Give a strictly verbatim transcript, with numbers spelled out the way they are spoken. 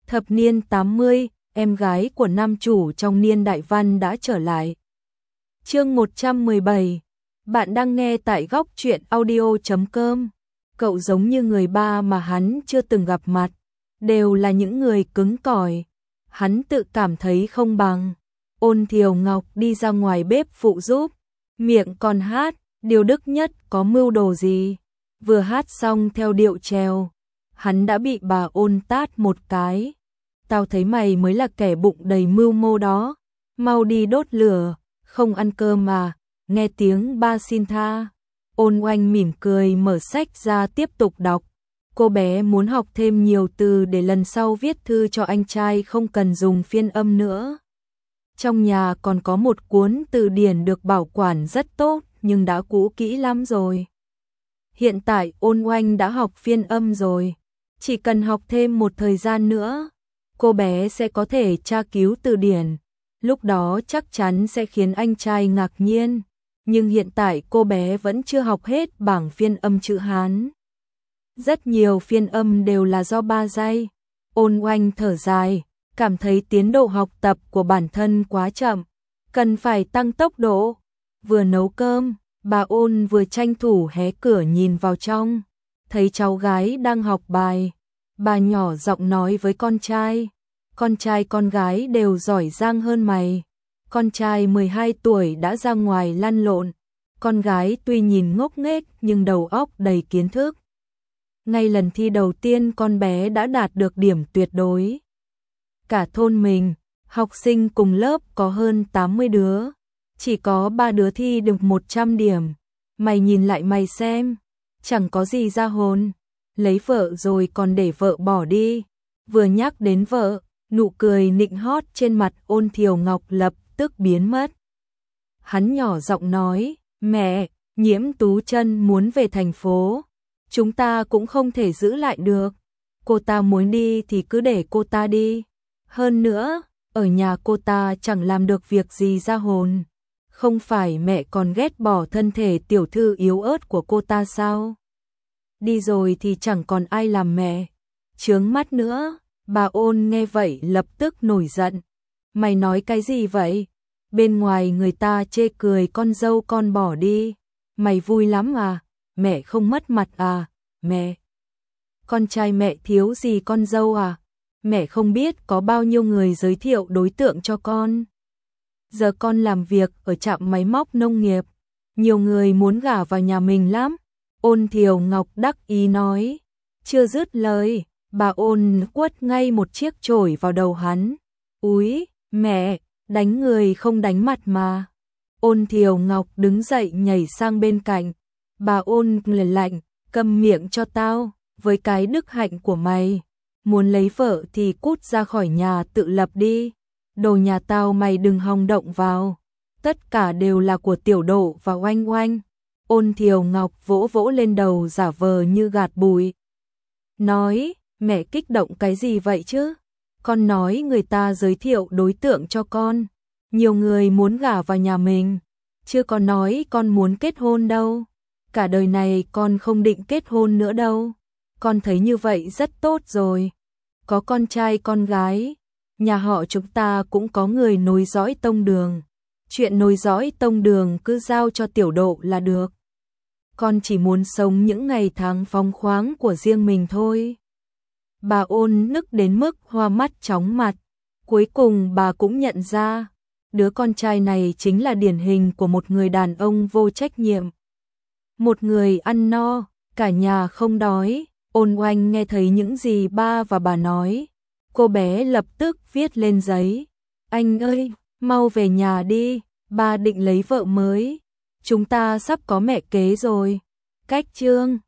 Thập niên tám mươi, em gái của nam chủ trong Niên Đại Văn đã trở lại. Chương một trăm mười bảy. Bạn đang nghe tại góc truyện audio chấm com. Cậu giống như người ba mà hắn chưa từng gặp mặt, đều là những người cứng cỏi. Hắn tự cảm thấy không bằng. Ôn Thiều Ngọc đi ra ngoài bếp phụ giúp, miệng còn hát, điều đức nhất có mưu đồ gì. Vừa hát xong theo điệu trèo, hắn đã bị bà Ôn tát một cái. Tao thấy mày mới là kẻ bụng đầy mưu mô đó, mau đi đốt lửa, không ăn cơm mà, nghe tiếng ba xin tha. Ôn Oanh mỉm cười mở sách ra tiếp tục đọc. Cô bé muốn học thêm nhiều từ để lần sau viết thư cho anh trai không cần dùng phiên âm nữa. Trong nhà còn có một cuốn từ điển được bảo quản rất tốt nhưng đã cũ kỹ lắm rồi. Hiện tại Ôn Oanh đã học phiên âm rồi, chỉ cần học thêm một thời gian nữa, cô bé sẽ có thể tra cứu từ điển. Lúc đó chắc chắn sẽ khiến anh trai ngạc nhiên. Nhưng hiện tại cô bé vẫn chưa học hết bảng phiên âm chữ Hán. Rất nhiều phiên âm đều là do ba dạy. Ôn Oanh thở dài, cảm thấy tiến độ học tập của bản thân quá chậm, cần phải tăng tốc độ. Vừa nấu cơm, bà Ôn vừa tranh thủ hé cửa nhìn vào trong, thấy cháu gái đang học bài. Bà nhỏ giọng nói với con trai, con trai con gái đều giỏi giang hơn mày. Con trai mười hai tuổi đã ra ngoài lăn lộn, con gái tuy nhìn ngốc nghếch nhưng đầu óc đầy kiến thức. Ngay lần thi đầu tiên con bé đã đạt được điểm tuyệt đối. Cả thôn mình, học sinh cùng lớp có hơn tám mươi đứa, chỉ có ba đứa thi được một trăm điểm. Mày nhìn lại mày xem, chẳng có gì ra hồn, lấy vợ rồi còn để vợ bỏ đi. Vừa nhắc đến vợ, nụ cười nịnh hót trên mặt Ôn Thiều Ngọc lập tức biến mất. Hắn nhỏ giọng nói, mẹ, Nhiễm Tú Chân muốn về thành phố, chúng ta cũng không thể giữ lại được. Cô ta muốn đi thì cứ để cô ta đi. Hơn nữa, ở nhà cô ta chẳng làm được việc gì ra hồn. Không phải mẹ còn ghét bỏ thân thể tiểu thư yếu ớt của cô ta sao? Đi rồi thì chẳng còn ai làm mẹ. Chướng mắt nữa. Bà Ôn nghe vậy lập tức nổi giận. Mày nói cái gì vậy? Bên ngoài người ta chê cười con dâu con bỏ đi. Mày vui lắm à? Mẹ không mất mặt à? Mẹ! Con trai mẹ thiếu gì con dâu à? Mẹ không biết có bao nhiêu người giới thiệu đối tượng cho con. Giờ con làm việc ở trạm máy móc nông nghiệp, nhiều người muốn gả vào nhà mình lắm. Ôn Thiều Ngọc đắc ý nói. Chưa dứt lời, bà Ôn quất ngay một chiếc chổi vào đầu hắn. Úi, mẹ, đánh người không đánh mặt mà. Ôn Thiều Ngọc đứng dậy nhảy sang bên cạnh. Bà Ôn lạnh lạnh, câm miệng cho tao, với cái đức hạnh của mày. Muốn lấy vợ thì cút ra khỏi nhà tự lập đi. Đồ nhà tao mày đừng hòng động vào. Tất cả đều là của Tiểu Độ và Oanh Oanh. Ôn Thiều Ngọc vỗ vỗ lên đầu giả vờ như gạt bụi. Nói, mẹ kích động cái gì vậy chứ? Con nói người ta giới thiệu đối tượng cho con. Nhiều người muốn gả vào nhà mình. Chưa có nói con muốn kết hôn đâu. Cả đời này con không định kết hôn nữa đâu. Con thấy như vậy rất tốt rồi. Có con trai con gái. Nhà họ chúng ta cũng có người nối dõi tông đường. Chuyện nối dõi tông đường cứ giao cho Tiểu Độ là được. Con chỉ muốn sống những ngày tháng phóng khoáng của riêng mình thôi. Bà Ôn nức đến mức hoa mắt chóng mặt. Cuối cùng bà cũng nhận ra, đứa con trai này chính là điển hình của một người đàn ông vô trách nhiệm. Một người ăn no, cả nhà không đói. Ôn Oanh nghe thấy những gì ba và bà nói. Cô bé lập tức viết lên giấy. Anh ơi, mau về nhà đi, ba định lấy vợ mới. Chúng ta sắp có mẹ kế rồi. Cách chương